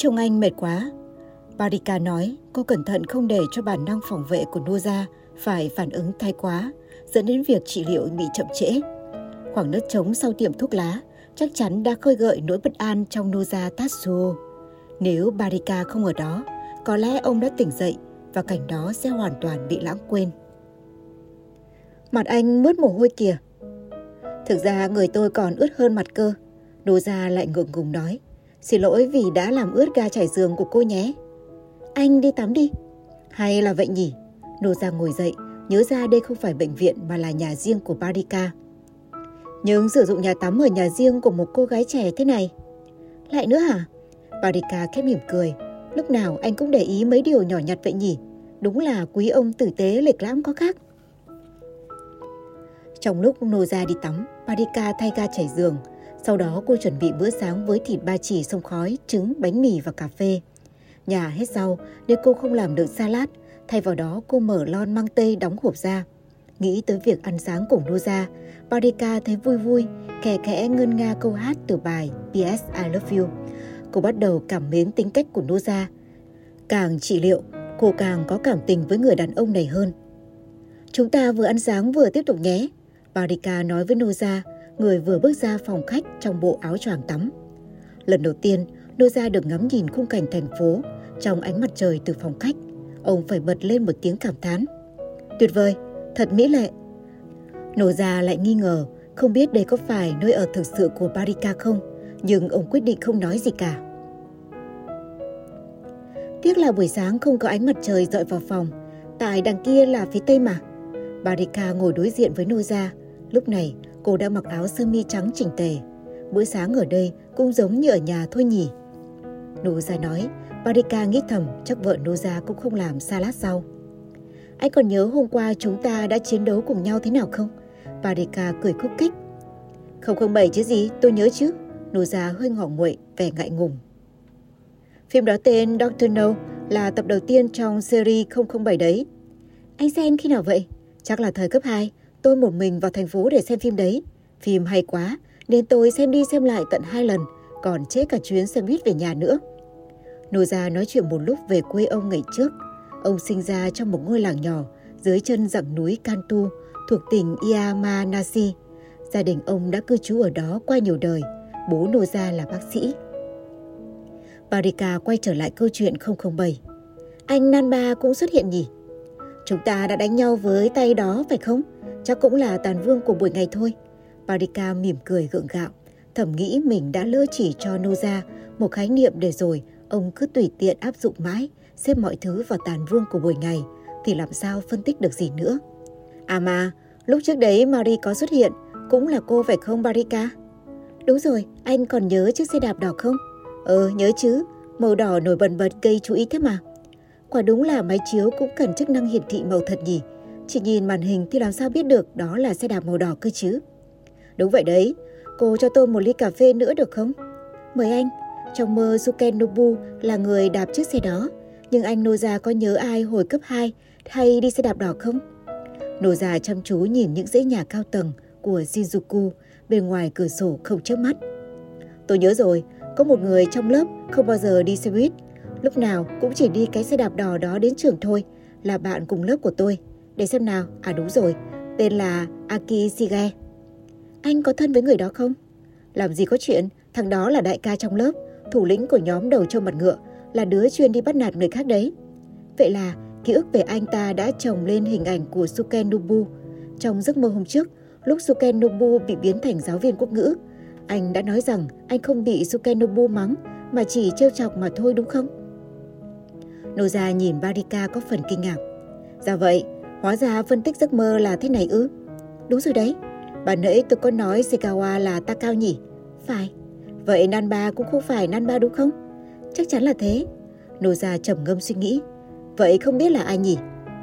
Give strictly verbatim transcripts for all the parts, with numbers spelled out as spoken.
trông anh mệt quá. Barika nói cô cẩn thận không để cho bản năng phòng vệ của Noza phải phản ứng thái quá, dẫn đến việc trị liệu bị chậm trễ. Khoảng đất trống sau tiệm thuốc lá chắc chắn đã khơi gợi nỗi bất an trong Noza Tatsuo. Nếu Barika không ở đó, có lẽ ông đã tỉnh dậy và cảnh đó sẽ hoàn toàn bị lãng quên. Mặt anh mướt mồ hôi kìa. Thực ra người tôi còn ướt hơn mặt cơ. Noza lại ngượng ngùng nói. Xin lỗi vì đã làm ướt ga trải giường của cô nhé. Anh đi tắm đi. Hay là vậy nhỉ? Noza ngồi dậy, nhớ ra đây không phải bệnh viện mà là nhà riêng của Barika. Nhưng sử dụng nhà tắm ở nhà riêng của một cô gái trẻ thế này. Lại nữa hả? Barika khẽ mỉm cười. Lúc nào anh cũng để ý mấy điều nhỏ nhặt vậy nhỉ? Đúng là quý ông tử tế lịch lãm có khác. Trong lúc Noza đi tắm, Barika thay ga trải giường. Sau đó cô chuẩn bị bữa sáng với thịt ba chỉ xông khói, trứng, bánh mì và cà phê. Nhà hết rau nên cô không làm được salad. Thay vào đó cô mở lon măng tây đóng hộp ra. Nghĩ tới việc ăn sáng cùng Noza, Barika thấy vui vui, khẽ khẽ ngân nga câu hát từ bài pê ét I Love You. Cô bắt đầu cảm mến tính cách của Noza. Càng trị liệu, cô càng có cảm tình với người đàn ông này hơn. Chúng ta vừa ăn sáng vừa tiếp tục nhé, Barika nói với Noza, người vừa bước ra phòng khách trong bộ áo choàng tắm. Lần đầu tiên, Noza được ngắm nhìn khung cảnh thành phố trong ánh mặt trời từ phòng khách. Ông phải bật lên một tiếng cảm thán. Tuyệt vời, thật mỹ lệ. Noza lại nghi ngờ, không biết đây có phải nơi ở thực sự của Barika không, nhưng ông quyết định không nói gì cả. Tiếc là buổi sáng không có ánh mặt trời dọi vào phòng, tại đằng kia là phía tây mà. Barika ngồi đối diện với Noza. Lúc này cô đã mặc áo sơ mi trắng chỉnh tề. Bữa sáng ở đây cũng giống như ở nhà thôi nhỉ. Noza nói. Barika nghĩ thầm chắc vợ Noza cũng không làm salad rau. Anh còn nhớ hôm qua chúng ta đã chiến đấu cùng nhau thế nào không? Barika cười khúc khích. không không bảy chứ gì, tôi nhớ chứ. Noza hơi ngỏ nguậy, vẻ ngại ngùng. Phim đó tên doctor No, là tập đầu tiên trong series không không bảy đấy. Anh xem khi nào vậy? Chắc là thời cấp hai, tôi một mình vào thành phố để xem phim đấy. Phim hay quá, nên tôi xem đi xem lại tận hai lần, còn trễ cả chuyến xe buýt về nhà nữa. Noza nói chuyện một lúc về quê ông ngày trước. Ông sinh ra trong một ngôi làng nhỏ dưới chân dặng núi Kantu thuộc tỉnh Yamanashi. Gia đình ông đã cư trú ở đó qua nhiều đời. Bố Noza là bác sĩ. Barika quay trở lại câu chuyện không không bảy. Anh Nanba cũng xuất hiện nhỉ? Chúng ta đã đánh nhau với tay đó phải không? Chắc cũng là tàn vương của buổi ngày thôi. Barika mỉm cười gượng gạo, thầm nghĩ mình đã lỡ chỉ cho Noza một khái niệm để rồi ông cứ tùy tiện áp dụng mãi, xếp mọi thứ vào tàn vương của buổi ngày, thì làm sao phân tích được gì nữa. À mà, lúc trước đấy Marie có xuất hiện, cũng là cô phải không Barika? Đúng rồi, anh còn nhớ chiếc xe đạp đỏ không? Ờ, nhớ chứ, màu đỏ nổi bần bật gây chú ý thế mà. Quả đúng là máy chiếu cũng cần chức năng hiển thị màu thật nhỉ. Chỉ nhìn màn hình thì làm sao biết được đó là xe đạp màu đỏ cơ chứ. Đúng vậy đấy, cô cho tôi một ly cà phê nữa được không? Mời anh. Trong mơ Sukenobu là người đạp chiếc xe đó. Nhưng anh Noza có nhớ ai hồi cấp hai hay đi xe đạp đỏ không? Noza chăm chú nhìn những dãy nhà cao tầng của Shinjuku bên ngoài cửa sổ không chớp mắt. Tôi nhớ rồi, có một người trong lớp không bao giờ đi xe buýt. Lúc nào cũng chỉ đi cái xe đạp đỏ đó đến trường thôi, là bạn cùng lớp của tôi. Để xem nào, à đúng rồi, tên là Aki Shige. Anh có thân với người đó không? Làm gì có chuyện, thằng đó là đại ca trong lớp, thủ lĩnh của nhóm đầu trâu mặt ngựa, là đứa chuyên đi bắt nạt người khác đấy. Vậy là ký ức về anh ta đã chồng lên hình ảnh của Sukenobu. Trong giấc mơ hôm trước, lúc Sukenobu bị biến thành giáo viên quốc ngữ, anh đã nói rằng anh không bị Sukenobu mắng mà chỉ trêu chọc mà thôi đúng không? Noza nhìn Barika có phần kinh ngạc. Dạ vậy, hóa ra phân tích giấc mơ là thế này ư? Đúng rồi đấy, bà nãy tôi có nói Seikawa là Takao nhỉ? Phải. Vậy Nanba cũng không phải Nanba đúng không? Chắc chắn là thế. Noza trầm ngâm suy nghĩ. Vậy không biết là ai nhỉ?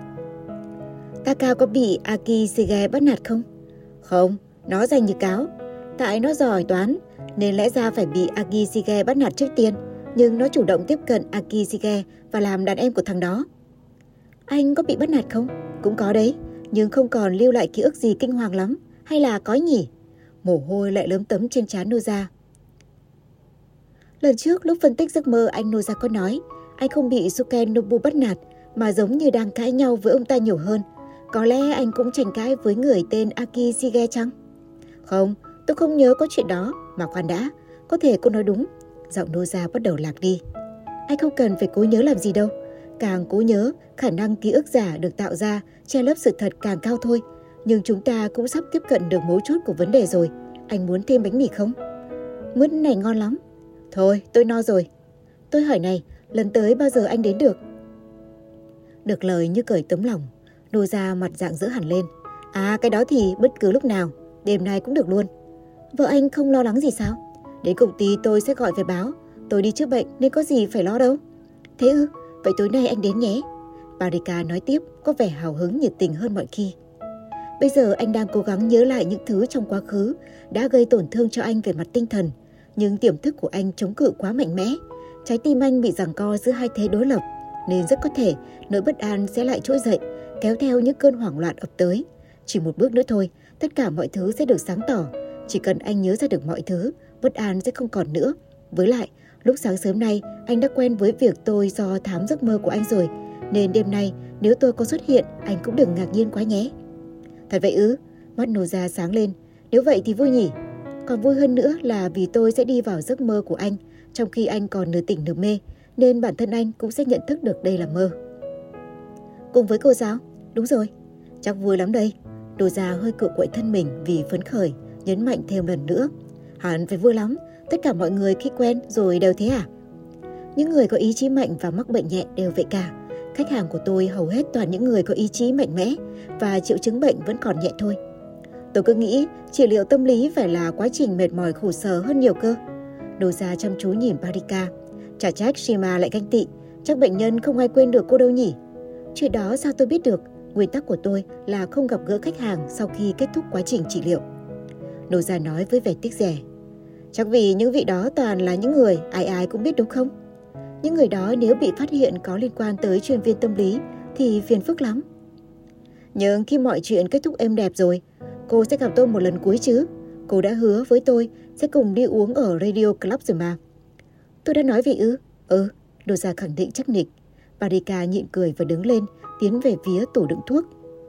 Takao có bị Aki Shige bắt nạt không? Không, nó danh như cáo. Tại nó giỏi toán nên lẽ ra phải bị Aki Shige bắt nạt trước tiên, nhưng nó chủ động tiếp cận Aki Shige và làm đàn em của thằng đó. Anh có bị bắt nạt không? Cũng có đấy, nhưng không còn lưu lại ký ức gì kinh hoàng lắm. Hay là có nhỉ? Mồ hôi lại lấm tấm trên trán Noza. Lần trước lúc phân tích giấc mơ, anh Noza có nói anh không bị Sukenobu bắt nạt mà giống như đang cãi nhau với ông ta nhiều hơn. Có lẽ anh cũng tranh cãi với người tên Aki Shige chăng? Không, tôi không nhớ có chuyện đó. Mà khoan đã, có thể cô nói đúng. Giọng Noza bắt đầu lạc đi. Anh không cần phải cố nhớ làm gì đâu. Càng cố nhớ, khả năng ký ức giả được tạo ra che lấp sự thật càng cao thôi. Nhưng chúng ta cũng sắp tiếp cận được mấu chốt của vấn đề rồi. Anh muốn thêm bánh mì không? Mứt này ngon lắm. Thôi, tôi no rồi. Tôi hỏi này, lần tới bao giờ anh đến được? Được lời như cởi tấm lòng, Noza mặt rạng rỡ hẳn lên. À, cái đó thì bất cứ lúc nào, đêm nay cũng được luôn. Vợ anh không lo lắng gì sao? Đến công ty tôi sẽ gọi về báo. Tôi đi chữa bệnh nên có gì phải lo đâu. Thế ư? Vậy tối nay anh đến nhé. Marika nói tiếp, có vẻ hào hứng nhiệt tình hơn mọi khi. Bây giờ anh đang cố gắng nhớ lại những thứ trong quá khứ đã gây tổn thương cho anh về mặt tinh thần. Nhưng tiềm thức của anh chống cự quá mạnh mẽ. Trái tim anh bị giằng co giữa hai thế đối lập. Nên rất có thể nỗi bất an sẽ lại trỗi dậy, kéo theo những cơn hoảng loạn ập tới. Chỉ một bước nữa thôi, tất cả mọi thứ sẽ được sáng tỏ. Chỉ cần anh nhớ ra được mọi thứ, bất an sẽ không còn nữa. Với lại, lúc sáng sớm nay, anh đã quen với việc tôi do thám giấc mơ của anh rồi. Nên đêm nay, nếu tôi có xuất hiện, anh cũng đừng ngạc nhiên quá nhé. Thật vậy ư? Mắt Noza sáng lên. Nếu vậy thì vui nhỉ? Còn vui hơn nữa là vì tôi sẽ đi vào giấc mơ của anh, trong khi anh còn nửa tỉnh nửa mê, nên bản thân anh cũng sẽ nhận thức được đây là mơ. Cùng với cô giáo? Đúng rồi. Chắc vui lắm đây. Noza hơi cựa quậy thân mình vì phấn khởi, nhấn mạnh thêm lần nữa. Hẳn phải vui lắm, tất cả mọi người khi quen rồi đều thế à? Những người có ý chí mạnh và mắc bệnh nhẹ đều vậy cả. Khách hàng của tôi hầu hết toàn những người có ý chí mạnh mẽ và triệu chứng bệnh vẫn còn nhẹ thôi. Tôi cứ nghĩ trị liệu tâm lý phải là quá trình mệt mỏi khổ sở hơn nhiều cơ. Noza chăm chú nhìn Marika. Chả trách Shima lại ganh tị. Chắc bệnh nhân không ai quên được cô đâu nhỉ? Chuyện đó sao tôi biết được? Nguyên tắc của tôi là không gặp gỡ khách hàng sau khi kết thúc quá trình trị liệu. Noza nói với vẻ tiếc rẻ. Chắc vì những vị đó toàn là những người ai ai cũng biết đúng không? Những người đó nếu bị phát hiện có liên quan tới chuyên viên tâm lý thì phiền phức lắm. Nhưng khi mọi chuyện kết thúc êm đẹp rồi, cô sẽ gặp tôi một lần cuối chứ. Cô đã hứa với tôi sẽ cùng đi uống ở Radio Club rồi mà. Tôi đã nói vậy ư? Ừ, Noza khẳng định chắc nịch. Marika nhịn cười và đứng lên, tiến về phía tủ đựng thuốc.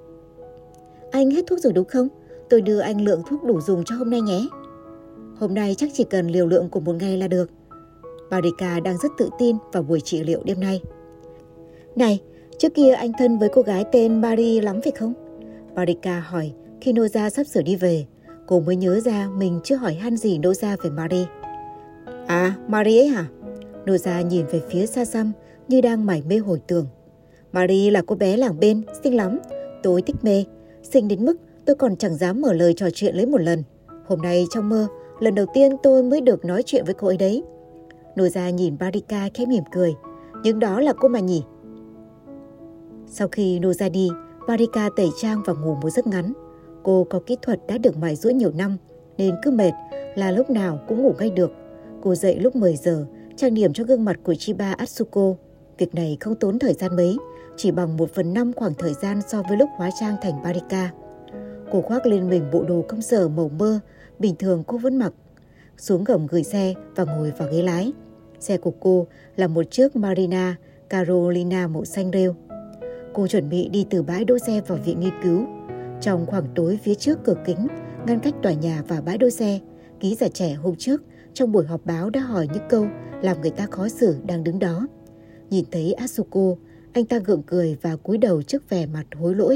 Anh hết thuốc rồi đúng không? Tôi đưa anh lượng thuốc đủ dùng cho hôm nay nhé. Hôm nay chắc chỉ cần liều lượng của một ngày là được. Marika đang rất tự tin vào buổi trị liệu đêm nay. Này, trước kia anh thân với cô gái tên Marie lắm phải không? Marika hỏi khi Noza sắp sửa đi về. Cô mới nhớ ra mình chưa hỏi han gì Noza về Marie. À, Marie ấy hả? Noza nhìn về phía xa xăm như đang mải mê hồi tưởng. Marie là cô bé làng bên, xinh lắm. Tôi thích mê. Xinh đến mức tôi còn chẳng dám mở lời trò chuyện lấy một lần. Hôm nay trong mơ, lần đầu tiên tôi mới được nói chuyện với cô ấy đấy. Noza nhìn Marika khẽ mỉm cười. Nhưng đó là cô mà nhỉ? Sau khi Noza đi, Marika tẩy trang và ngủ một giấc ngắn. Cô có kỹ thuật đã được mài giũa nhiều năm, nên cứ mệt là lúc nào cũng ngủ ngay được. Cô dậy lúc mười giờ, trang điểm cho gương mặt của Chiba Atsuko. Việc này không tốn thời gian mấy, chỉ bằng một phần năm khoảng thời gian so với lúc hóa trang thành Marika. Cô khoác lên mình bộ đồ công sở màu mơ, bình thường cô vẫn mặc. Xuống gầm gửi xe và ngồi vào ghế lái. Xe của cô là một chiếc Marina Carolina màu xanh rêu. Cô chuẩn bị đi từ bãi đỗ xe vào viện nghiên cứu. Trong khoảng tối phía trước cửa kính, ngăn cách tòa nhà và bãi đỗ xe, ký giả trẻ hôm trước trong buổi họp báo đã hỏi những câu làm người ta khó xử đang đứng đó. Nhìn thấy Atsuko, anh ta gượng cười và cúi đầu trước vẻ mặt hối lỗi.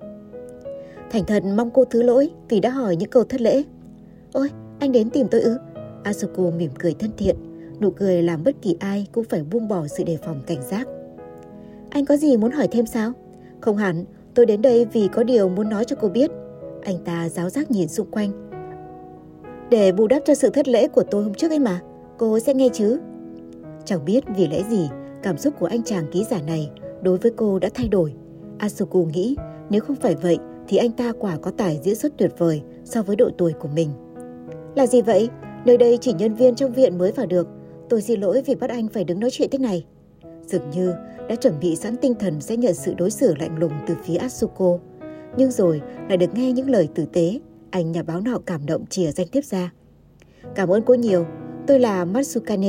Thành thật mong cô thứ lỗi vì đã hỏi những câu thất lễ. Ôi, anh đến tìm tôi ư? Atsuko mỉm cười thân thiện, nụ cười làm bất kỳ ai cũng phải buông bỏ sự đề phòng cảnh giác. Anh có gì muốn hỏi thêm sao? Không hẳn, tôi đến đây vì có điều muốn nói cho cô biết. Anh ta giáo giác nhìn xung quanh. Để bù đắp cho sự thất lễ của tôi hôm trước ấy mà, cô sẽ nghe chứ? Chẳng biết vì lẽ gì, cảm xúc của anh chàng ký giả này đối với cô đã thay đổi. Atsuko nghĩ nếu không phải vậy thì anh ta quả có tài diễn xuất tuyệt vời so với độ tuổi của mình. Là gì vậy? Nơi đây chỉ nhân viên trong viện mới vào được. Tôi xin lỗi vì bắt anh phải đứng nói chuyện thế này. Dường như đã chuẩn bị sẵn tinh thần sẽ nhận sự đối xử lạnh lùng từ phía Atsuko. Nhưng rồi lại được nghe những lời tử tế. Anh nhà báo nọ cảm động chìa danh tiếp ra. Cảm ơn cô nhiều. Tôi là Matsukane.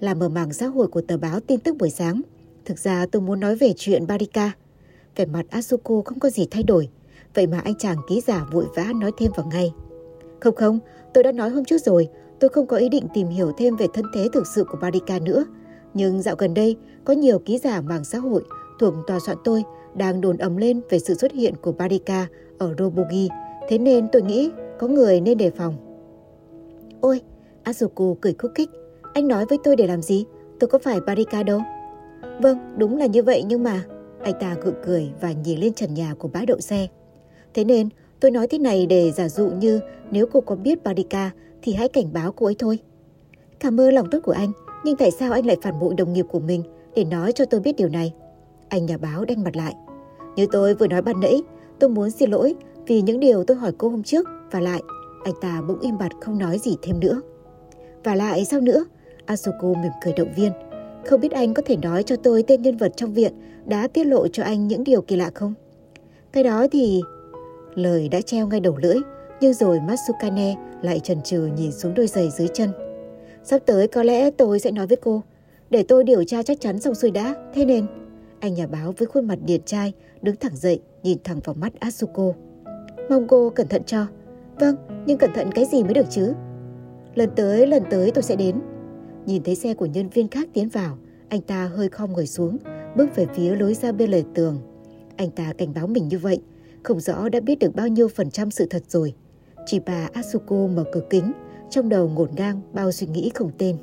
là mở mảng xã hội của tờ báo tin tức buổi sáng. Thực ra tôi muốn nói về chuyện Barika. Vẻ mặt Asuko không có gì thay đổi. Vậy mà anh chàng ký giả vội vã nói thêm vào ngay. Không không, tôi đã nói hôm trước rồi, tôi không có ý định tìm hiểu thêm về thân thế thực sự của Barika nữa. Nhưng dạo gần đây, có nhiều ký giả mạng xã hội thuộc tòa soạn tôi đang đồn ầm lên về sự xuất hiện của Barika ở Robogi. Thế nên tôi nghĩ có người nên đề phòng. Ôi, Asuko cười khúc khích. Anh nói với tôi để làm gì? Tôi có phải Barika đâu. Vâng, đúng là như vậy nhưng mà... Anh ta gượng cười và nhìn lên trần nhà của bãi đậu xe. Thế nên tôi nói thế này để giả dụ như nếu cô có biết Barika thì hãy cảnh báo cô ấy thôi. Cảm ơn lòng tốt của anh, nhưng tại sao anh lại phản bội đồng nghiệp của mình để nói cho tôi biết điều này? Anh nhà báo đanh mặt lại. Như tôi vừa nói ban nãy, tôi muốn xin lỗi vì những điều tôi hỏi cô hôm trước. Và lại, anh ta bỗng im bặt không nói gì thêm nữa. Và lại sao nữa? Asuko mỉm cười động viên. Không biết anh có thể nói cho tôi tên nhân vật trong viện đã tiết lộ cho anh những điều kỳ lạ không? Cái đó thì... Lời đã treo ngay đầu lưỡi, nhưng rồi Matsukane lại chần chừ nhìn xuống đôi giày dưới chân. Sắp tới có lẽ tôi sẽ nói với cô. Để tôi điều tra chắc chắn xong xuôi đã, thế nên... Anh nhà báo với khuôn mặt điển trai đứng thẳng dậy, nhìn thẳng vào mắt Asuko. Mong cô cẩn thận cho. Vâng, nhưng cẩn thận cái gì mới được chứ? Lần tới, lần tới tôi sẽ đến. Nhìn thấy xe của nhân viên khác tiến vào, anh ta hơi khom người xuống, bước về phía lối ra bên lề tường. Anh ta cảnh báo mình như vậy, không rõ đã biết được bao nhiêu phần trăm sự thật rồi. Chỉ bà Asuko mở cửa kính, trong đầu ngổn ngang bao suy nghĩ không tên.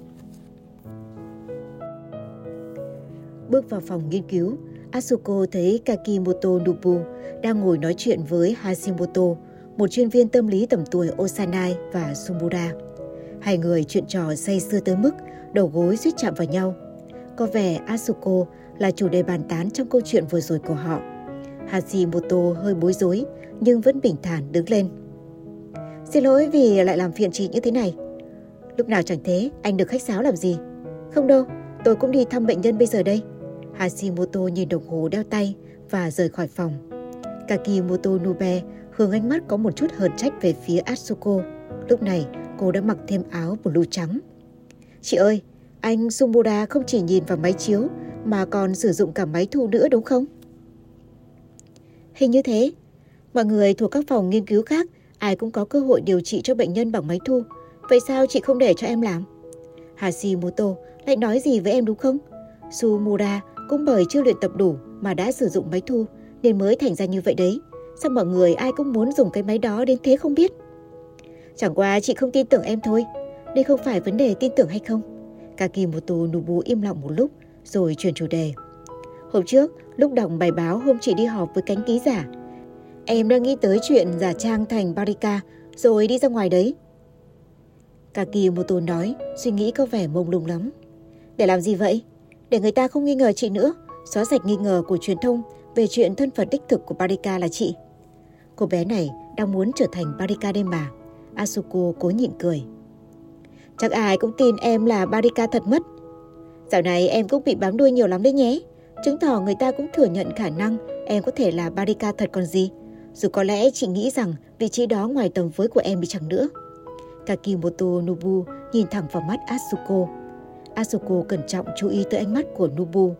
Bước vào phòng nghiên cứu, Asuko thấy Kakimoto Nobu đang ngồi nói chuyện với Hashimoto, một chuyên viên tâm lý tầm tuổi Osanai và Sumura. Hai người chuyện trò say sưa tới mức đầu gối suýt chạm vào nhau. Có vẻ Asuko là chủ đề bàn tán trong câu chuyện vừa rồi của họ. Hashimoto hơi bối rối nhưng vẫn bình thản đứng lên. Xin lỗi vì lại làm phiền chị như thế này. Lúc nào chẳng thế, anh được khách sáo làm gì? Không đâu, tôi cũng đi thăm bệnh nhân bây giờ đây. Hashimoto nhìn đồng hồ đeo tay và rời khỏi phòng. Kakimoto Nube hướng ánh mắt có một chút hờn trách về phía Asuko. Lúc này cô đã mặc thêm áo blue trắng. Chị ơi, anh Sumura không chỉ nhìn vào máy chiếu mà còn sử dụng cả máy thu nữa đúng không? Hình như thế. Mọi người thuộc các phòng nghiên cứu khác ai cũng có cơ hội điều trị cho bệnh nhân bằng máy thu. Vậy sao chị không để cho em làm? Hashimoto lại nói gì với em đúng không? Sumura cũng bởi chưa luyện tập đủ mà đã sử dụng máy thu nên mới thành ra như vậy đấy. Sao mọi người ai cũng muốn dùng cái máy đó đến thế không biết? Chẳng qua chị không tin tưởng em thôi. Đây không phải vấn đề tin tưởng hay không. Kakimoto Nobu im lặng một lúc rồi chuyển chủ đề. Hôm trước, lúc đọc bài báo hôm chị đi họp với cánh ký giả, em đã nghĩ tới chuyện giả trang thành Barika rồi đi ra ngoài đấy. Kakimoto nói, suy nghĩ có vẻ mông lung lắm. Để làm gì vậy? Để người ta không nghi ngờ chị nữa, xóa sạch nghi ngờ của truyền thông về chuyện thân phận đích thực của Barika là chị. Cô bé này đang muốn trở thành Barika đây mà. Asuko cố nhịn cười. Chắc ai cũng tin em là Barika thật mất. Dạo này em cũng bị bám đuôi nhiều lắm đấy nhé. Chứng tỏ người ta cũng thừa nhận khả năng em có thể là Barika thật còn gì. Dù có lẽ chị nghĩ rằng vị trí đó ngoài tầm với của em đi chẳng nữa. Kakimoto Nobu nhìn thẳng vào mắt Asuko. Asuko cẩn trọng chú ý tới ánh mắt của Nobu.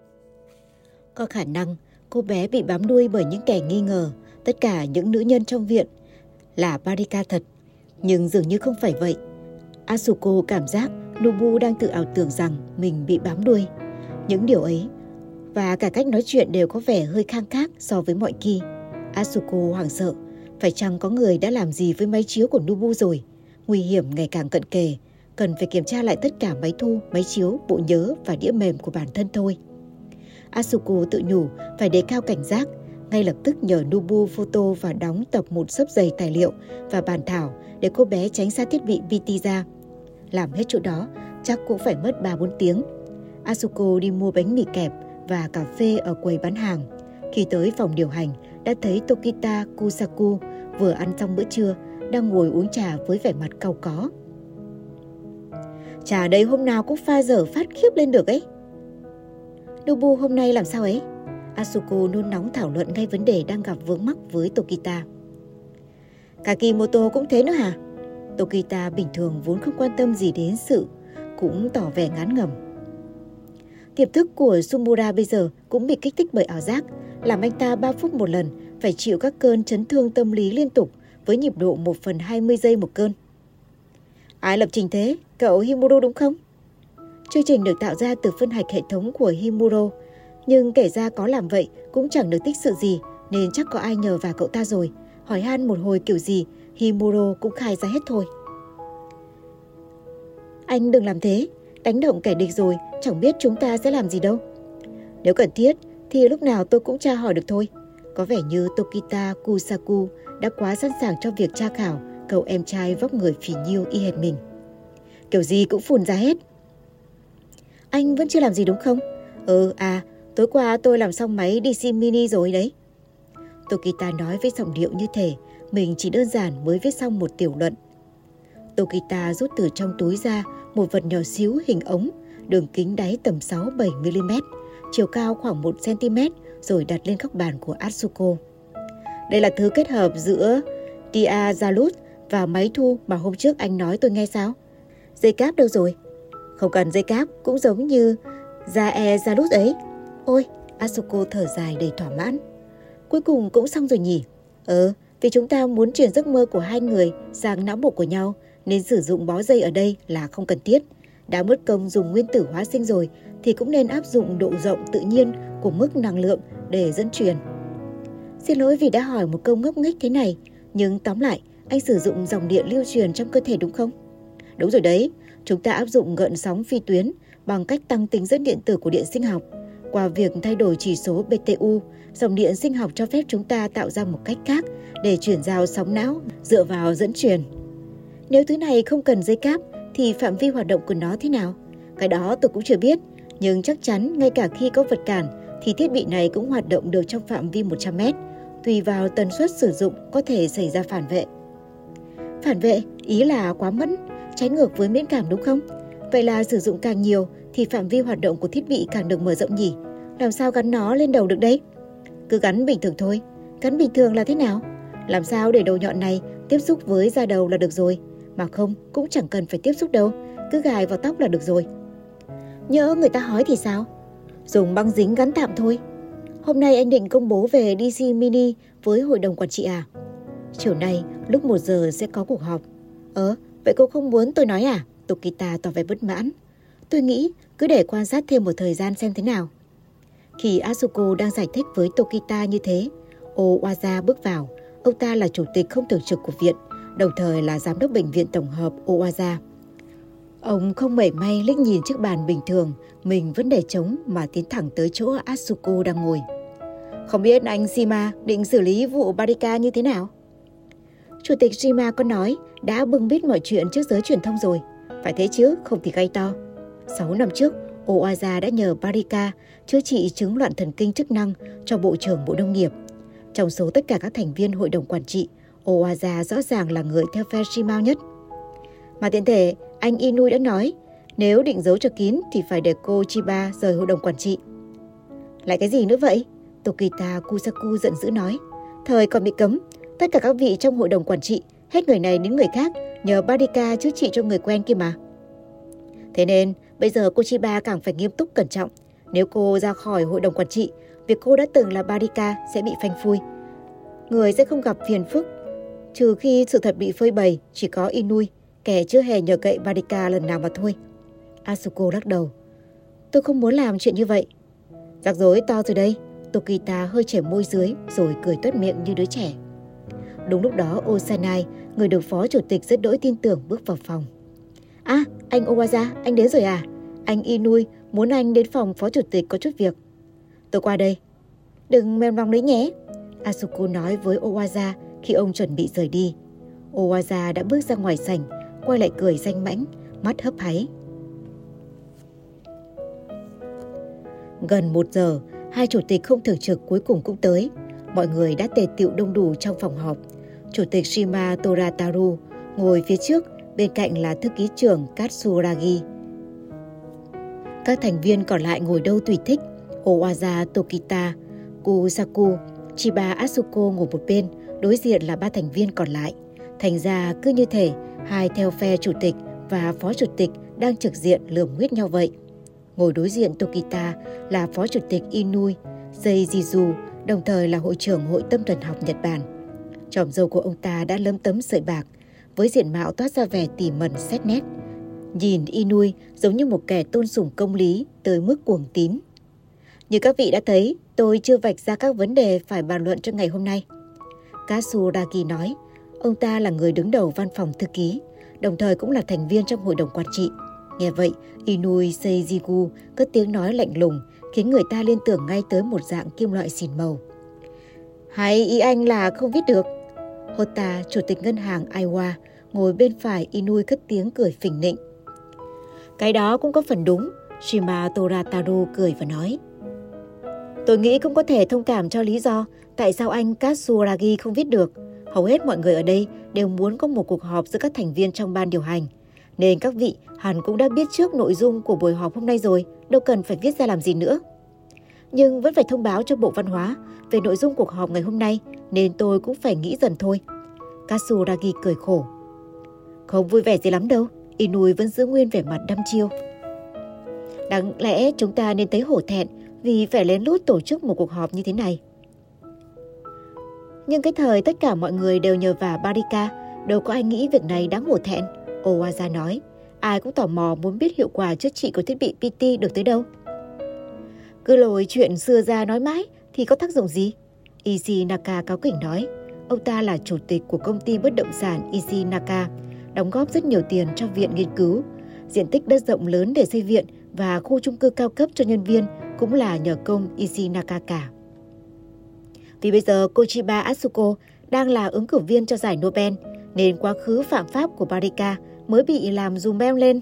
Có khả năng cô bé bị bám đuôi bởi những kẻ nghi ngờ tất cả những nữ nhân trong viện là Barika thật. Nhưng dường như không phải vậy. Asuko cảm giác Nobu đang tự ảo tưởng rằng mình bị bám đuôi. Những điều ấy và cả cách nói chuyện đều có vẻ hơi khang khác so với mọi khi. Asuko hoảng sợ. Phải chăng có người đã làm gì với máy chiếu của Nobu rồi? Nguy hiểm ngày càng cận kề. Cần phải kiểm tra lại tất cả máy thu, máy chiếu, bộ nhớ và đĩa mềm của bản thân thôi. Asuko tự nhủ phải đề cao cảnh giác. Ngay lập tức nhờ Nobu photo và đóng tập một xấp dày tài liệu và bàn thảo để cô bé tránh xa thiết bị pê tê ra. Làm hết chỗ đó chắc cũng phải mất ba bốn tiếng. Asuko đi mua bánh mì kẹp và cà phê ở quầy bán hàng. Khi tới phòng điều hành đã thấy Tokita Kusaku vừa ăn xong bữa trưa đang ngồi uống trà với vẻ mặt cau có. Trà đây hôm nào cũng pha dở phát khiếp lên được ấy. Nobu hôm nay làm sao ấy? Asuko nôn nóng thảo luận ngay vấn đề đang gặp vướng mắc với Tokita. Kakimoto cũng thế nữa hả? Tokita bình thường vốn không quan tâm gì đến sự cũng tỏ vẻ ngán ngẩm. Tiềm thức của Sumura bây giờ cũng bị kích thích bởi ảo giác, làm anh ta ba phút một lần phải chịu các cơn chấn thương tâm lý liên tục với nhịp độ một phần hai mươi giây một cơn. Ai lập trình thế? Cậu Himuro đúng không? Chương trình được tạo ra từ phân hạch hệ thống của Himuro, nhưng kể ra có làm vậy cũng chẳng được tích sự gì nên chắc có ai nhờ vào cậu ta rồi. Hỏi han một hồi kiểu gì, Himuro cũng khai ra hết thôi. Anh đừng làm thế, đánh động kẻ địch rồi chẳng biết chúng ta sẽ làm gì đâu. Nếu cần thiết thì lúc nào tôi cũng tra hỏi được thôi. Có vẻ như Tokita Kusaku đã quá sẵn sàng cho việc tra khảo cậu em trai vóc người phì nhiêu y hệt mình. Kiểu gì cũng phun ra hết. Anh vẫn chưa làm gì đúng không? Ừ, à, tối qua tôi làm xong máy đê xê Mini rồi đấy. Tokita nói với giọng điệu như thể mình chỉ đơn giản mới viết xong một tiểu luận. Tokita rút từ trong túi ra một vật nhỏ xíu hình ống, đường kính đáy tầm sáu bảy mi li mét, chiều cao khoảng một xăng ti mét rồi đặt lên góc bàn của Atsuko. Đây là thứ kết hợp giữa Diazalus và máy thu mà hôm trước anh nói tôi nghe sao? Dây cáp đâu rồi? Không cần dây cáp, cũng giống như Diazalus ấy. Ôi, Atsuko thở dài đầy thỏa mãn. Cuối cùng cũng xong rồi nhỉ? Ờ, vì chúng ta muốn chuyển giấc mơ của hai người sang não bộ của nhau nên sử dụng bó dây ở đây là không cần thiết. Đã mất công dùng nguyên tử hóa sinh rồi thì cũng nên áp dụng độ rộng tự nhiên của mức năng lượng để dẫn truyền. Xin lỗi vì đã hỏi một câu ngốc nghếch thế này, nhưng tóm lại, anh sử dụng dòng điện lưu truyền trong cơ thể đúng không? Đúng rồi đấy, chúng ta áp dụng gợn sóng phi tuyến bằng cách tăng tính dẫn điện tử của điện sinh học. Qua việc thay đổi chỉ số bê tê u, dòng điện sinh học cho phép chúng ta tạo ra một cách khác để chuyển giao sóng não dựa vào dẫn truyền. Nếu thứ này không cần dây cáp thì phạm vi hoạt động của nó thế nào? Cái đó tôi cũng chưa biết, nhưng chắc chắn ngay cả khi có vật cản thì thiết bị này cũng hoạt động được trong phạm vi một trăm mét. Tùy vào tần suất sử dụng có thể xảy ra phản vệ. Phản vệ, ý là quá mẫn, trái ngược với miễn cảm đúng không? Vậy là sử dụng càng nhiều thì phạm vi hoạt động của thiết bị càng được mở rộng nhỉ? Làm sao gắn nó lên đầu được đấy? Cứ gắn bình thường thôi. Gắn bình thường là thế nào? Làm sao để đầu nhọn này tiếp xúc với da đầu là được rồi. Mà không, cũng chẳng cần phải tiếp xúc đâu. Cứ gài vào tóc là được rồi. Nhỡ người ta hỏi thì sao? Dùng băng dính gắn tạm thôi. Hôm nay anh định công bố về đê xê Mini với hội đồng quản trị à? Chiều nay lúc một giờ sẽ có cuộc họp. Ờ, vậy cô không muốn tôi nói à? Tokita tỏ vẻ bất mãn. Tôi nghĩ cứ để quan sát thêm một thời gian xem thế nào. Khi Atsuko đang giải thích với Tokita như thế, Owaza bước vào. Ông ta là chủ tịch không thường trực của viện, đồng thời là giám đốc bệnh viện tổng hợp Owaza. Ông không mảy may liếc nhìn chiếc bàn bình thường mình vẫn để trống mà tiến thẳng tới chỗ Atsuko đang ngồi. Không biết anh Shima định xử lý vụ Barika như thế nào? Chủ tịch Shima có nói đã bưng bít mọi chuyện trước giới truyền thông rồi. Phải thế chứ, không thì gây to. Sáu năm trước, Owaza đã nhờ Barika chữa trị chứng loạn thần kinh chức năng cho Bộ trưởng Bộ Nông nghiệp. Trong số tất cả các thành viên hội đồng quản trị, Owaza rõ ràng là người theo phe Shima nhất. Mà tiện thể, anh Inui đã nói, nếu định giấu cho kín thì phải để cô Chiba rời hội đồng quản trị. Lại cái gì nữa vậy? Tokita Kusaku giận dữ nói. Thời còn bị cấm, tất cả các vị trong hội đồng quản trị, hết người này đến người khác, nhờ Barika chữa trị cho người quen kia mà. Thế nên, bây giờ cô Chiba càng phải nghiêm túc cẩn trọng. Nếu cô ra khỏi hội đồng quản trị, việc cô đã từng là Barika sẽ bị phanh phui. Người sẽ không gặp phiền phức, trừ khi sự thật bị phơi bày, chỉ có Inui, kẻ chưa hề nhờ cậy Barika lần nào mà thôi. Atsuko lắc đầu. Tôi không muốn làm chuyện như vậy. Rắc rối to rồi đây. Tokita hơi chảy môi dưới rồi cười toét miệng như đứa trẻ. Đúng lúc đó Osanai, người được phó chủ tịch rất đỗi tin tưởng bước vào phòng. À, anh Owaza, anh đến rồi à? Anh Inui muốn anh đến phòng phó chủ tịch có chút việc. Tôi qua đây. Đừng mềm lòng đấy nhé. Atsuko nói với Owaza khi ông chuẩn bị rời đi. Owaza đã bước ra ngoài sảnh, quay lại cười danh mãnh, mắt hấp háy. Gần một giờ, hai chủ tịch không thường trực cuối cùng cũng tới. Mọi người đã tề tựu đông đủ trong phòng họp. Chủ tịch Shima Torataru ngồi phía trước, bên cạnh là thư ký trưởng Katsuragi. Các thành viên còn lại ngồi đâu tùy thích. Owaza, Tokita, Kusaku, Chiba, Atsuko ngồi một bên, đối diện là ba thành viên còn lại. Thành ra cứ như thể hai theo phe chủ tịch và phó chủ tịch đang trực diện lườm nguyết nhau vậy. Ngồi đối diện Tokita là phó chủ tịch Inui Seijitsu, đồng thời là hội trưởng Hội Tâm thần học Nhật Bản. Tròm râu của ông ta đã lấm tấm sợi bạc, với diện mạo toát ra vẻ tỉ mẩn xét nét. Nhìn Inui giống như một kẻ tôn sùng công lý tới mức cuồng tín. Như các vị đã thấy, tôi chưa vạch ra các vấn đề phải bàn luận trong ngày hôm nay. Katsuragi nói, ông ta là người đứng đầu văn phòng thư ký, đồng thời cũng là thành viên trong hội đồng quản trị. Nghe vậy, Inui Seijitsu cất tiếng nói lạnh lùng, khiến người ta liên tưởng ngay tới một dạng kim loại xịn màu. Hay ý anh là không viết được? Hota, chủ tịch ngân hàng Aiwa, ngồi bên phải Inui cất tiếng cười phỉnh nịnh. Cái đó cũng có phần đúng, Shima Torataru cười và nói. Tôi nghĩ cũng có thể thông cảm cho lý do tại sao anh Katsuragi không viết được. Hầu hết mọi người ở đây đều muốn có một cuộc họp giữa các thành viên trong ban điều hành. Nên các vị hẳn cũng đã biết trước nội dung của buổi họp hôm nay rồi, đâu cần phải viết ra làm gì nữa. Nhưng vẫn phải thông báo cho Bộ Văn hóa về nội dung cuộc họp ngày hôm nay, nên tôi cũng phải nghĩ dần thôi. Katsuragi cười khổ. Không vui vẻ gì lắm đâu, Inui vẫn giữ nguyên vẻ mặt đăm chiêu. Đáng lẽ chúng ta nên thấy hổ thẹn vì phải lén lút tổ chức một cuộc họp như thế này. Nhưng cái thời tất cả mọi người đều nhờ vả Barika, đâu có ai nghĩ việc này đáng hổ thẹn, Owaza nói. Ai cũng tò mò muốn biết hiệu quả chữa trị của thiết bị pê tê được tới đâu. Cứ lôi chuyện xưa ra nói mãi thì có tác dụng gì? Ishinaka cáu kỉnh nói. Ông ta là chủ tịch của công ty bất động sản Ishinaka, đóng góp rất nhiều tiền cho viện nghiên cứu. Diện tích đất rộng lớn để xây viện và khu chung cư cao cấp cho nhân viên cũng là nhờ công Ishinaka cả. Vì bây giờ Kochiba Asuko đang là ứng cử viên cho giải Nobel, nên quá khứ phạm pháp của Barika mới bị làm dùm beng lên.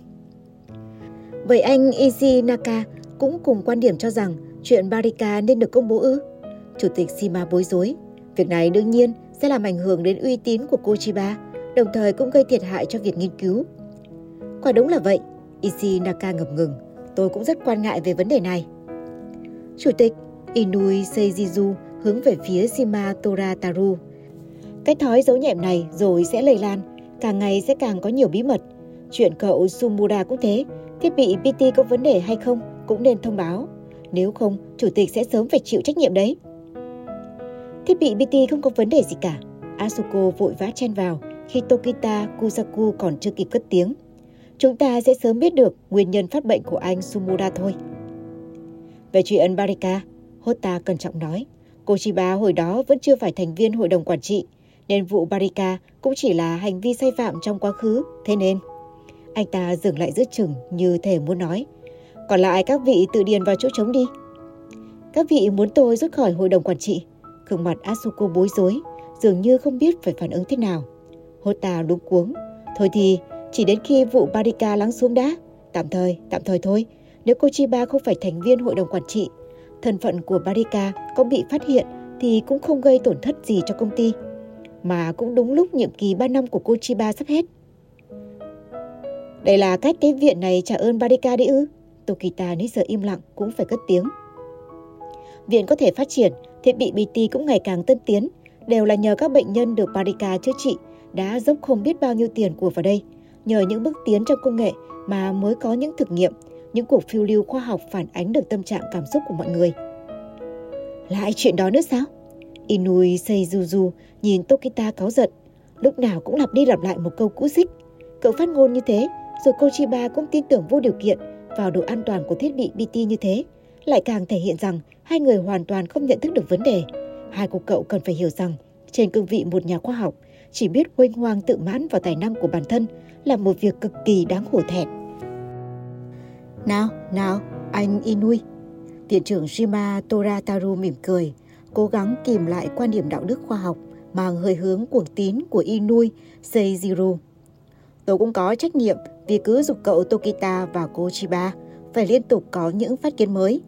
Vậy anh Ishinaka cũng cùng quan điểm cho rằng chuyện Barika nên được công bố ư? Chủ tịch Shima bối rối. Việc này đương nhiên sẽ làm ảnh hưởng đến uy tín của Kochiba, đồng thời cũng gây thiệt hại cho việc nghiên cứu. Quả đúng là vậy, Ishinaka ngập ngừng. Tôi cũng rất quan ngại về vấn đề này. Chủ tịch Inui Seijitsu hướng về phía Shima Torataru. Cái thói giấu nhẹm này rồi sẽ lây lan, càng ngày sẽ càng có nhiều bí mật. Chuyện cậu Sumura cũng thế, thiết bị pê tê có vấn đề hay không cũng nên thông báo. Nếu không, chủ tịch sẽ sớm phải chịu trách nhiệm đấy. Thiết bị pê tê không có vấn đề gì cả. Asuko vội vã chen vào khi Tokita Kusaku còn chưa kịp cất tiếng. Chúng ta sẽ sớm biết được nguyên nhân phát bệnh của anh Sumura thôi. Về chuyện Barika, Hota cẩn trọng nói, Kochiba hồi đó vẫn chưa phải thành viên hội đồng quản trị, nên vụ Barika cũng chỉ là hành vi sai phạm trong quá khứ, thế nên. Anh ta dừng lại giữa chừng như thể muốn nói, còn lại các vị tự điền vào chỗ trống đi. Các vị muốn tôi rút khỏi hội đồng quản trị? Gương mặt Asuko bối rối, dường như không biết phải phản ứng thế nào. Hota luống cuống, thôi thì chỉ đến khi vụ Barika lắng xuống đã, tạm thời, tạm thời thôi. Nếu Kochiba không phải thành viên hội đồng quản trị, thân phận của Barika có bị phát hiện thì cũng không gây tổn thất gì cho công ty. Mà cũng đúng lúc nhiệm kỳ ba năm của Kochiba sắp hết. Đây là cách cái viện này trả ơn Barika đấy ư? Tokita nãy giờ im lặng cũng phải cất tiếng. Viện có thể phát triển, thiết bị pê tê cũng ngày càng tân tiến, đều là nhờ các bệnh nhân được Barika chữa trị đã dốc không biết bao nhiêu tiền của vào đây. Nhờ những bước tiến trong công nghệ mà mới có những thực nghiệm, những cuộc phiêu lưu khoa học phản ánh được tâm trạng cảm xúc của mọi người. Lại chuyện đó nữa sao? Inui Seijitsu nhìn Tokita cáu giận, lúc nào cũng lặp đi lặp lại một câu cũ xích. Cậu phát ngôn như thế, rồi Kochiba cũng tin tưởng vô điều kiện vào độ an toàn của thiết bị pê tê như thế, lại càng thể hiện rằng hai người hoàn toàn không nhận thức được vấn đề. Hai của cậu cần phải hiểu rằng, trên cương vị một nhà khoa học, chỉ biết huênh hoang tự mãn vào tài năng của bản thân là một việc cực kỳ đáng hổ thẹn. Nào, nào, anh Inui. Viện trưởng Shima Torataru mỉm cười, cố gắng kìm lại quan điểm đạo đức khoa học mang hơi hướng cuồng tín của Inui Seijitsu. Tôi cũng có trách nhiệm vì cứ giục cậu Tokita và Kochiba phải liên tục có những phát kiến mới.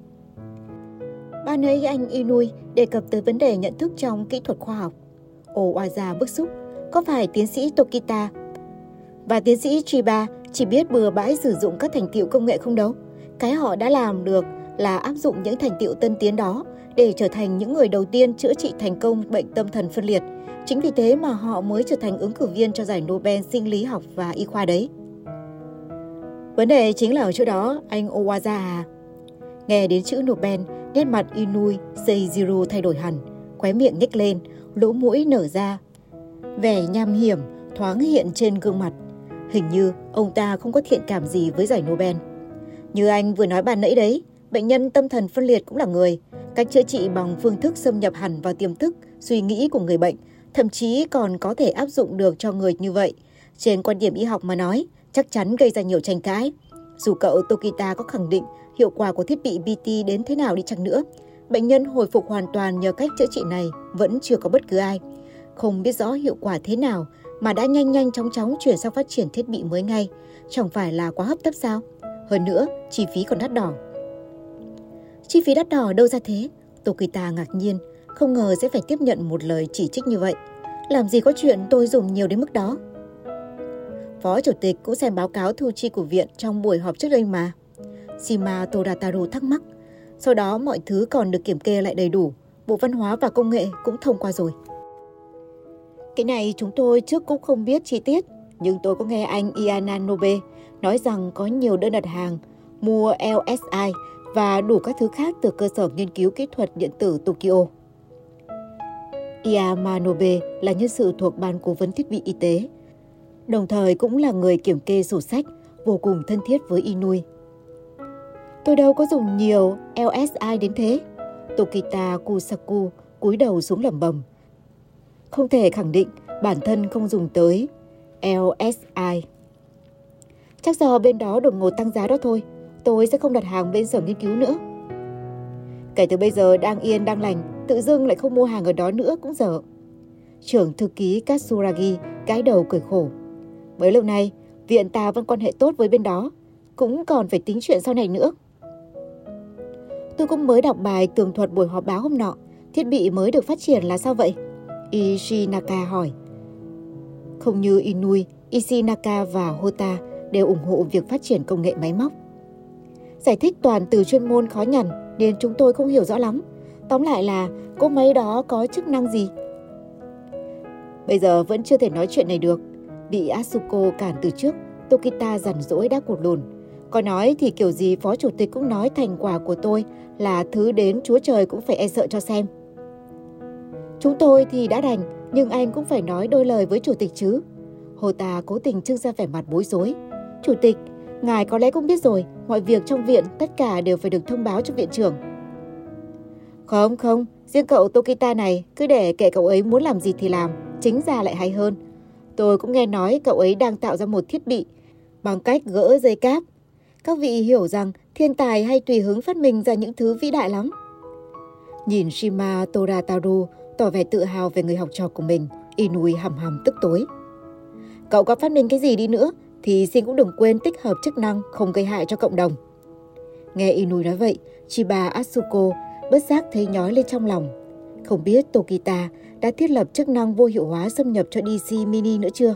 Ban ấy anh Inui đề cập tới vấn đề nhận thức trong kỹ thuật khoa học. Owaza bức xúc, có phải tiến sĩ Tokita và tiến sĩ Chiba chỉ biết bừa bãi sử dụng các thành tựu công nghệ không đâu? Cái họ đã làm được là áp dụng những thành tựu tân tiến đó để trở thành những người đầu tiên chữa trị thành công bệnh tâm thần phân liệt. Chính vì thế mà họ mới trở thành ứng cử viên cho giải Nobel sinh lý học và y khoa đấy. Vấn đề chính là ở chỗ đó, anh Owaza à. Nghe đến chữ Nobel, nét mặt Inui Seijiro thay đổi hẳn, khóe miệng nhếch lên, lỗ mũi nở ra. Vẻ nham hiểm thoáng hiện trên gương mặt. Hình như ông ta không có thiện cảm gì với giải Nobel. Như anh vừa nói ban nãy đấy, bệnh nhân tâm thần phân liệt cũng là người. Cách chữa trị bằng phương thức xâm nhập hẳn vào tiềm thức, suy nghĩ của người bệnh, thậm chí còn có thể áp dụng được cho người như vậy. Trên quan điểm y học mà nói, chắc chắn gây ra nhiều tranh cãi. Dù cậu Tokita có khẳng định hiệu quả của thiết bị bê tê đến thế nào đi chăng nữa, bệnh nhân hồi phục hoàn toàn nhờ cách chữa trị này vẫn chưa có bất cứ ai. Không biết rõ hiệu quả thế nào mà đã nhanh nhanh chóng chóng chuyển sang phát triển thiết bị mới ngay. Chẳng phải là quá hấp tấp sao? Hơn nữa, chi phí còn đắt đỏ. Chi phí đắt đỏ đâu ra thế? Tokita ngạc nhiên, không ngờ sẽ phải tiếp nhận một lời chỉ trích như vậy. Làm gì có chuyện tôi dùng nhiều đến mức đó? Phó chủ tịch cũng xem báo cáo thu chi của viện trong buổi họp trước đây mà. Shima Torataro thắc mắc. Sau đó mọi thứ còn được kiểm kê lại đầy đủ. Bộ Văn hóa và Công nghệ cũng thông qua rồi. Cái này chúng tôi trước cũng không biết chi tiết. Nhưng tôi có nghe anh Iananobe nói rằng có nhiều đơn đặt hàng mua L S I và đủ các thứ khác từ cơ sở nghiên cứu kỹ thuật điện tử Tokyo. Iamanobe là nhân sự thuộc ban cố vấn thiết bị y tế, đồng thời cũng là người kiểm kê sổ sách, vô cùng thân thiết với Inui. Tôi đâu có dùng nhiều L S I đến thế. Tokita Kusaku cúi đầu xuống lẩm bẩm. Không thể khẳng định bản thân không dùng tới L S I. Chắc do bên đó đột ngột tăng giá đó thôi. Tôi sẽ không đặt hàng bên sở nghiên cứu nữa. Kể từ bây giờ đang yên đang lành, tự dưng lại không mua hàng ở đó nữa cũng dở. Trưởng thư ký Katsuragi gãi đầu cười khổ. Bấy lâu nay, viện ta vẫn quan hệ tốt với bên đó, cũng còn phải tính chuyện sau này nữa. Tôi cũng mới đọc bài tường thuật buổi họp báo hôm nọ. Thiết bị mới được phát triển là sao vậy? Ishinaka hỏi. Không như Inui, Ishinaka và Hota đều ủng hộ việc phát triển công nghệ máy móc. Giải thích toàn từ chuyên môn khó nhằn nên chúng tôi không hiểu rõ lắm. Tóm lại là cỗ máy đó có chức năng gì? Bây giờ vẫn chưa thể nói chuyện này được. Bị Asuko cản từ trước, Tokita rằn rỗi đáp cột lùn. Có nói thì kiểu gì phó chủ tịch cũng nói thành quả của tôi là thứ đến Chúa Trời cũng phải e sợ cho xem. Chúng tôi thì đã đành, nhưng anh cũng phải nói đôi lời với chủ tịch chứ. Hota cố tình trưng ra vẻ mặt bối rối. Chủ tịch, ngài có lẽ cũng biết rồi, mọi việc trong viện tất cả đều phải được thông báo cho viện trưởng. Không không, riêng cậu Tokita này cứ để kệ cậu ấy muốn làm gì thì làm, chính ra lại hay hơn. Tôi cũng nghe nói cậu ấy đang tạo ra một thiết bị bằng cách gỡ dây cáp. Các vị hiểu rằng thiên tài hay tùy hứng phát minh ra những thứ vĩ đại lắm. Nhìn Shima Torataro tỏ vẻ tự hào về người học trò của mình, Inui hầm hầm tức tối. Cậu có phát minh cái gì đi nữa thì xin cũng đừng quên tích hợp chức năng không gây hại cho cộng đồng. Nghe Inui nói vậy, Chiba Asuko bất giác thấy nhói lên trong lòng. Không biết Tokita đã thiết lập chức năng vô hiệu hóa xâm nhập cho đê xê Mini nữa chưa?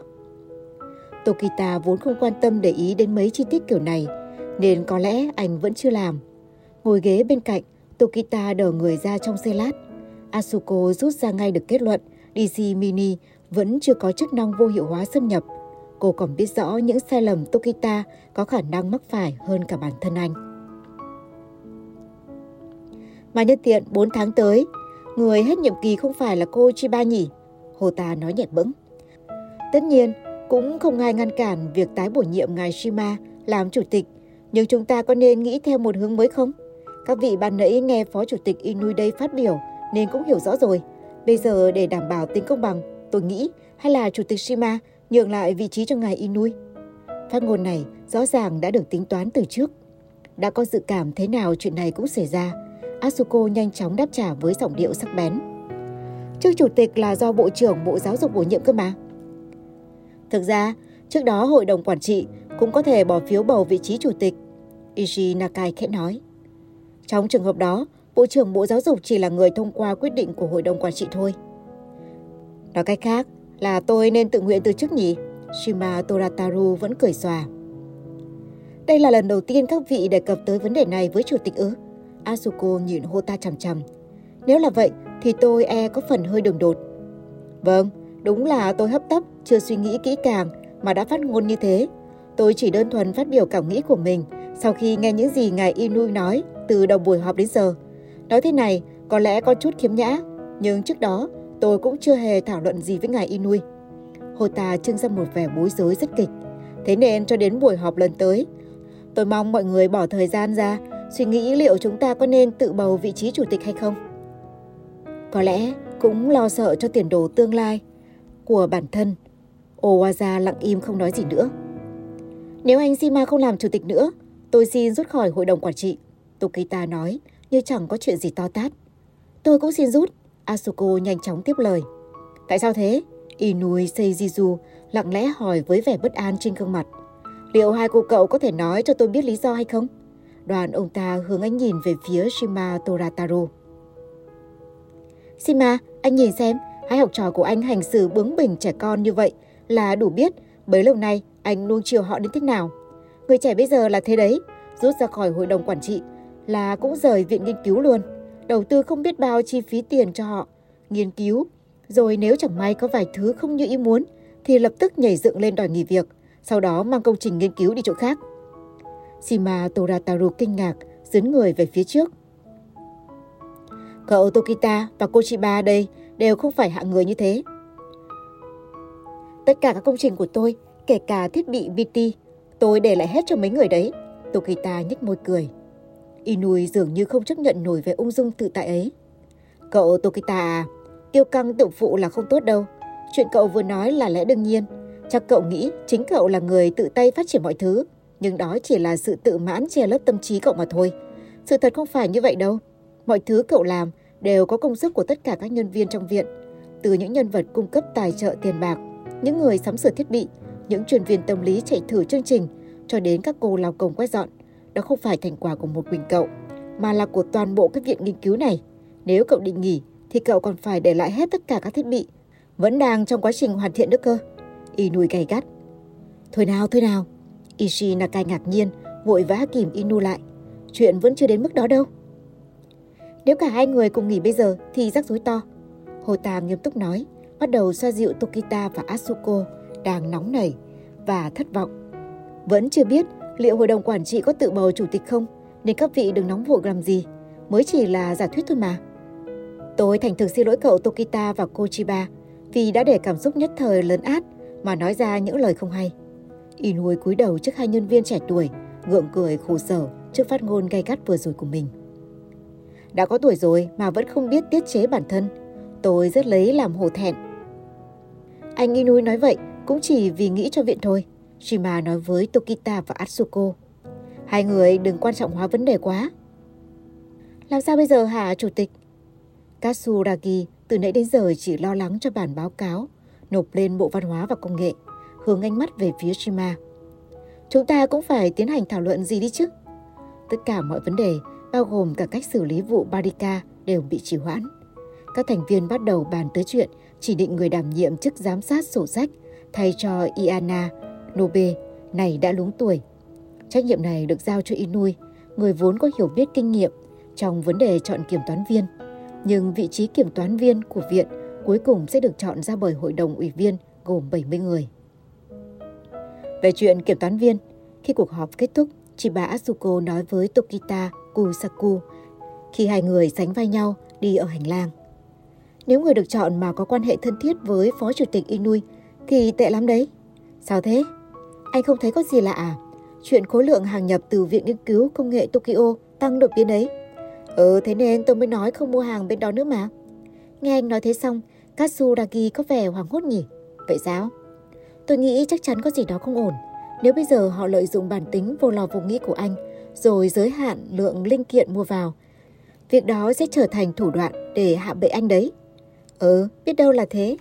Tokita vốn không quan tâm để ý đến mấy chi tiết kiểu này, nên có lẽ anh vẫn chưa làm. Ngồi ghế bên cạnh, Tokita đờ người ra trong giây lát. Asuko rút ra ngay được kết luận đê xê Mini vẫn chưa có chức năng vô hiệu hóa xâm nhập. Cô còn biết rõ những sai lầm Tokita có khả năng mắc phải hơn cả bản thân anh. Mà nhân tiện bốn tháng tới, người hết nhiệm kỳ không phải là cô Chiba nhỉ? Hota nói nhẹ bẫng. Tất nhiên, cũng không ai ngăn cản việc tái bổ nhiệm ngài Shima làm chủ tịch, nhưng chúng ta có nên nghĩ theo một hướng mới không? Các vị ban nãy nghe phó chủ tịch Inui đây phát biểu nên cũng hiểu rõ rồi. Bây giờ để đảm bảo tính công bằng, tôi nghĩ hay là chủ tịch Shima nhường lại vị trí cho ngài Inui. Phát ngôn này rõ ràng đã được tính toán từ trước. Đã có dự cảm thế nào chuyện này cũng xảy ra, Asuko nhanh chóng đáp trả với giọng điệu sắc bén. Chức chủ tịch là do Bộ trưởng Bộ Giáo dục bổ nhiệm cơ mà. Thực ra, trước đó Hội đồng Quản trị cũng có thể bỏ phiếu bầu vị trí chủ tịch, Ishi Nakai khẽ nói. Trong trường hợp đó, Bộ trưởng Bộ Giáo dục chỉ là người thông qua quyết định của Hội đồng Quản trị thôi. Nói cách khác là tôi nên tự nguyện từ chức nhỉ? Shima Torataro vẫn cười xòa. Đây là lần đầu tiên các vị đề cập tới vấn đề này với chủ tịch ư? Asuko nhìn Hota chằm chằm. Nếu là vậy thì tôi e có phần hơi đường đột. Vâng, đúng là tôi hấp tấp, chưa suy nghĩ kỹ càng mà đã phát ngôn như thế. Tôi chỉ đơn thuần phát biểu cảm nghĩ của mình sau khi nghe những gì ngài Inouye nói từ đầu buổi họp đến giờ. Nói thế này có lẽ có chút khiếm nhã, nhưng trước đó tôi cũng chưa hề thảo luận gì với ngài Inouye. Hota trưng ra một vẻ bối rối rất kịch. Thế nên cho đến buổi họp lần tới, tôi mong mọi người bỏ thời gian ra suy nghĩ liệu chúng ta có nên tự bầu vị trí chủ tịch hay không. Có lẽ cũng lo sợ cho tiền đồ tương lai của bản thân, Owaza lặng im không nói gì nữa. Nếu anh Shima không làm chủ tịch nữa, tôi xin rút khỏi hội đồng quản trị, Tokita nói như chẳng có chuyện gì to tát. Tôi cũng xin rút, Asuko nhanh chóng tiếp lời. Tại sao thế? Inouye Seijizu lặng lẽ hỏi với vẻ bất an trên gương mặt. Liệu hai cô cậu có thể nói cho tôi biết lý do hay không? Đoàn ông ta hướng ánh nhìn về phía Shima Torataro. Shima, anh nhìn xem, hai học trò của anh hành xử bướng bỉnh trẻ con như vậy là đủ biết bấy lâu nay anh nuông chiều họ đến thế nào. Người trẻ bây giờ là thế đấy, rút ra khỏi hội đồng quản trị là cũng rời viện nghiên cứu luôn. Đầu tư không biết bao chi phí tiền cho họ nghiên cứu, rồi nếu chẳng may có vài thứ không như ý muốn thì lập tức nhảy dựng lên đòi nghỉ việc, sau đó mang công trình nghiên cứu đi chỗ khác. Shima Torataro kinh ngạc, dướn người về phía trước. Cậu Tokita và cô Chiba đây đều không phải hạng người như thế. Tất cả các công trình của tôi, kể cả thiết bị vê tê, tôi để lại hết cho mấy người đấy. Tokita nhếch môi cười. Inouye dường như không chấp nhận nổi vẻ ung dung tự tại ấy. Cậu Tokita à, kiêu căng tự phụ là không tốt đâu. Chuyện cậu vừa nói là lẽ đương nhiên. Chắc cậu nghĩ chính cậu là người tự tay phát triển mọi thứ. Nhưng đó chỉ là sự tự mãn che lấp tâm trí cậu mà thôi. Sự thật không phải như vậy đâu. Mọi thứ cậu làm đều có công sức của tất cả các nhân viên trong viện. Từ những nhân vật cung cấp tài trợ tiền bạc, những người sắm sửa thiết bị, những chuyên viên tâm lý chạy thử chương trình, cho đến các cô lao công quét dọn. Đó không phải thành quả của một mình cậu, mà là của toàn bộ cái viện nghiên cứu này. Nếu cậu định nghỉ, thì cậu còn phải để lại hết tất cả các thiết bị. Vẫn đang trong quá trình hoàn thiện nữa cơ. Inouye gay gắt. Thôi nào, thôi nào. Ishi Nakai ngạc nhiên, vội vã kìm Inouye lại. Chuyện vẫn chưa đến mức đó đâu. Nếu cả hai người cùng nghỉ bây giờ thì rắc rối to. Hota nghiêm túc nói, bắt đầu xoa dịu Tokita và Asuko đang nóng nảy và thất vọng. Vẫn chưa biết liệu hội đồng quản trị có tự bầu chủ tịch không, nên các vị đừng nóng vội làm gì, mới chỉ là giả thuyết thôi mà. Tôi thành thực xin lỗi cậu Tokita và cô Chiba vì đã để cảm xúc nhất thời lớn át mà nói ra những lời không hay. Inouye cúi đầu trước hai nhân viên trẻ tuổi, gượng cười khổ sở trước phát ngôn gay gắt vừa rồi của mình. Đã có tuổi rồi mà vẫn không biết tiết chế bản thân, tôi rất lấy làm hổ thẹn. Anh Inouye nói vậy cũng chỉ vì nghĩ cho viện thôi, Shima nói với Tokita và Asuko. Hai người đừng quan trọng hóa vấn đề quá. Làm sao bây giờ hả chủ tịch? Katsuragi từ nãy đến giờ chỉ lo lắng cho bản báo cáo nộp lên Bộ Văn hóa và Công nghệ, hướng ánh mắt về phía Shima. Chúng ta cũng phải tiến hành thảo luận gì đi chứ? Tất cả mọi vấn đề, bao gồm cả cách xử lý vụ Barika, đều bị trì hoãn. Các thành viên bắt đầu bàn tới chuyện chỉ định người đảm nhiệm chức giám sát sổ sách thay cho Iana Nobe, này đã lúng tuổi. Trách nhiệm này được giao cho Inouye, người vốn có hiểu biết kinh nghiệm trong vấn đề chọn kiểm toán viên. Nhưng vị trí kiểm toán viên của viện cuối cùng sẽ được chọn ra bởi hội đồng ủy viên gồm bảy mươi người. Về chuyện kiểm toán viên, khi cuộc họp kết thúc, Chiba Asuko nói với Tokita Kusaku khi hai người sánh vai nhau đi ở hành lang. Nếu người được chọn mà có quan hệ thân thiết với Phó Chủ tịch Inouye thì tệ lắm đấy. Sao thế? Anh không thấy có gì lạ à? Chuyện khối lượng hàng nhập từ Viện Nghiên cứu Công nghệ Tokyo tăng đột biến đấy. Ừ, thế nên tôi mới nói không mua hàng bên đó nữa mà. Nghe anh nói thế xong, Katsuragi có vẻ hoảng hốt nhỉ? Vậy sao? Tôi nghĩ chắc chắn có gì đó không ổn. Nếu bây giờ họ lợi dụng bản tính vô lò vô nghĩ của anh, rồi giới hạn lượng linh kiện mua vào, việc đó sẽ trở thành thủ đoạn để hạ bệ anh đấy. Ừ, biết đâu là thế.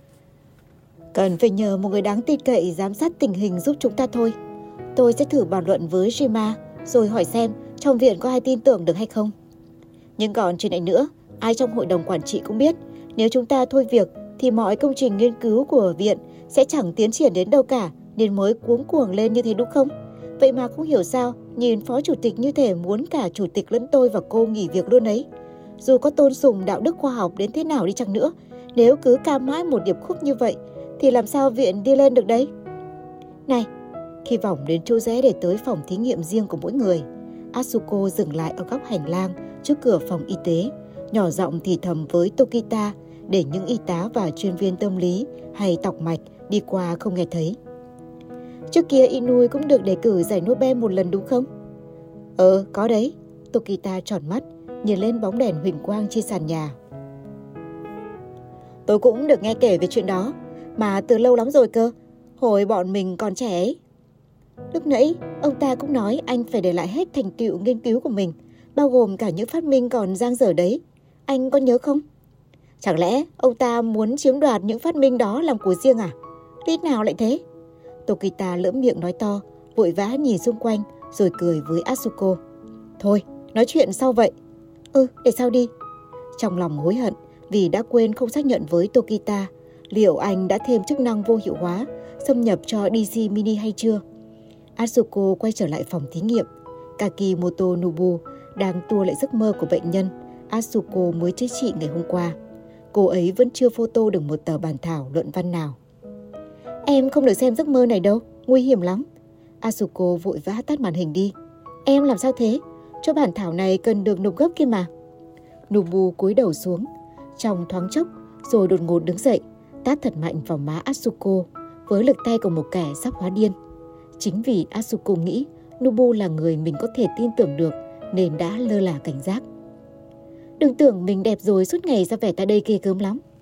Cần phải nhờ một người đáng tin cậy giám sát tình hình giúp chúng ta thôi. Tôi sẽ thử bàn luận với Shima, rồi hỏi xem trong viện có ai tin tưởng được hay không. Nhưng còn chuyện này nữa, ai trong hội đồng quản trị cũng biết, nếu chúng ta thôi việc thì mọi công trình nghiên cứu của viện sẽ chẳng tiến triển đến đâu cả, nên mới cuống cuồng lên như thế đúng không? Vậy mà không hiểu sao, nhìn phó chủ tịch như thể muốn cả chủ tịch lẫn tôi và cô nghỉ việc luôn ấy. Dù có tôn sùng đạo đức khoa học đến thế nào đi chăng nữa, nếu cứ cam mãi một điệp khúc như vậy, thì làm sao viện đi lên được đấy? Này, Khi vòng đến chỗ rẽ để tới phòng thí nghiệm riêng của mỗi người, Asuko dừng lại ở góc hành lang trước cửa phòng y tế, nhỏ giọng thì thầm với Tokita để những y tá và chuyên viên tâm lý hay tọc mạch đi qua không nghe thấy. Trước kia Inui cũng được đề cử giải Nobel một lần đúng không? Ờ, có đấy. Tokita tròn mắt, nhìn lên bóng đèn huỳnh quang trên sàn nhà. Tôi cũng được nghe kể về chuyện đó, mà từ lâu lắm rồi cơ, hồi bọn mình còn trẻ ấy. Lúc nãy, ông ta cũng nói anh phải để lại hết thành tựu nghiên cứu của mình, bao gồm cả những phát minh còn dang dở đấy. Anh có nhớ không? Chẳng lẽ ông ta muốn chiếm đoạt những phát minh đó làm của riêng à? Lý nào lại thế? Tokita lỡm miệng nói to, vội vã nhìn xung quanh rồi cười với Asuko. Thôi, nói chuyện sau vậy. Ừ, để sau đi. Trong lòng hối hận vì đã quên không xác nhận với Tokita liệu anh đã thêm chức năng vô hiệu hóa xâm nhập cho đê xê Mini hay chưa. Asuko quay trở lại phòng thí nghiệm. Kakimoto Nobu đang tua lại giấc mơ của bệnh nhân Asuko mới chữa trị ngày hôm qua. Cô ấy vẫn chưa photo được một tờ bản thảo luận văn nào. Em không được xem giấc mơ này đâu, nguy hiểm lắm. Asuko vội vã tắt màn hình đi. Em làm sao thế? Cho bản thảo này cần được nộp gấp kia mà. Nobu cúi đầu xuống, trong thoáng chốc rồi đột ngột đứng dậy, tát thật mạnh vào má Asuko với lực tay của một kẻ sắp hóa điên. Chính vì Asuko nghĩ Nobu là người mình có thể tin tưởng được nên đã lơ là cảnh giác. Đừng tưởng mình đẹp rồi suốt ngày ra vẻ ta đây ghê gớm lắm.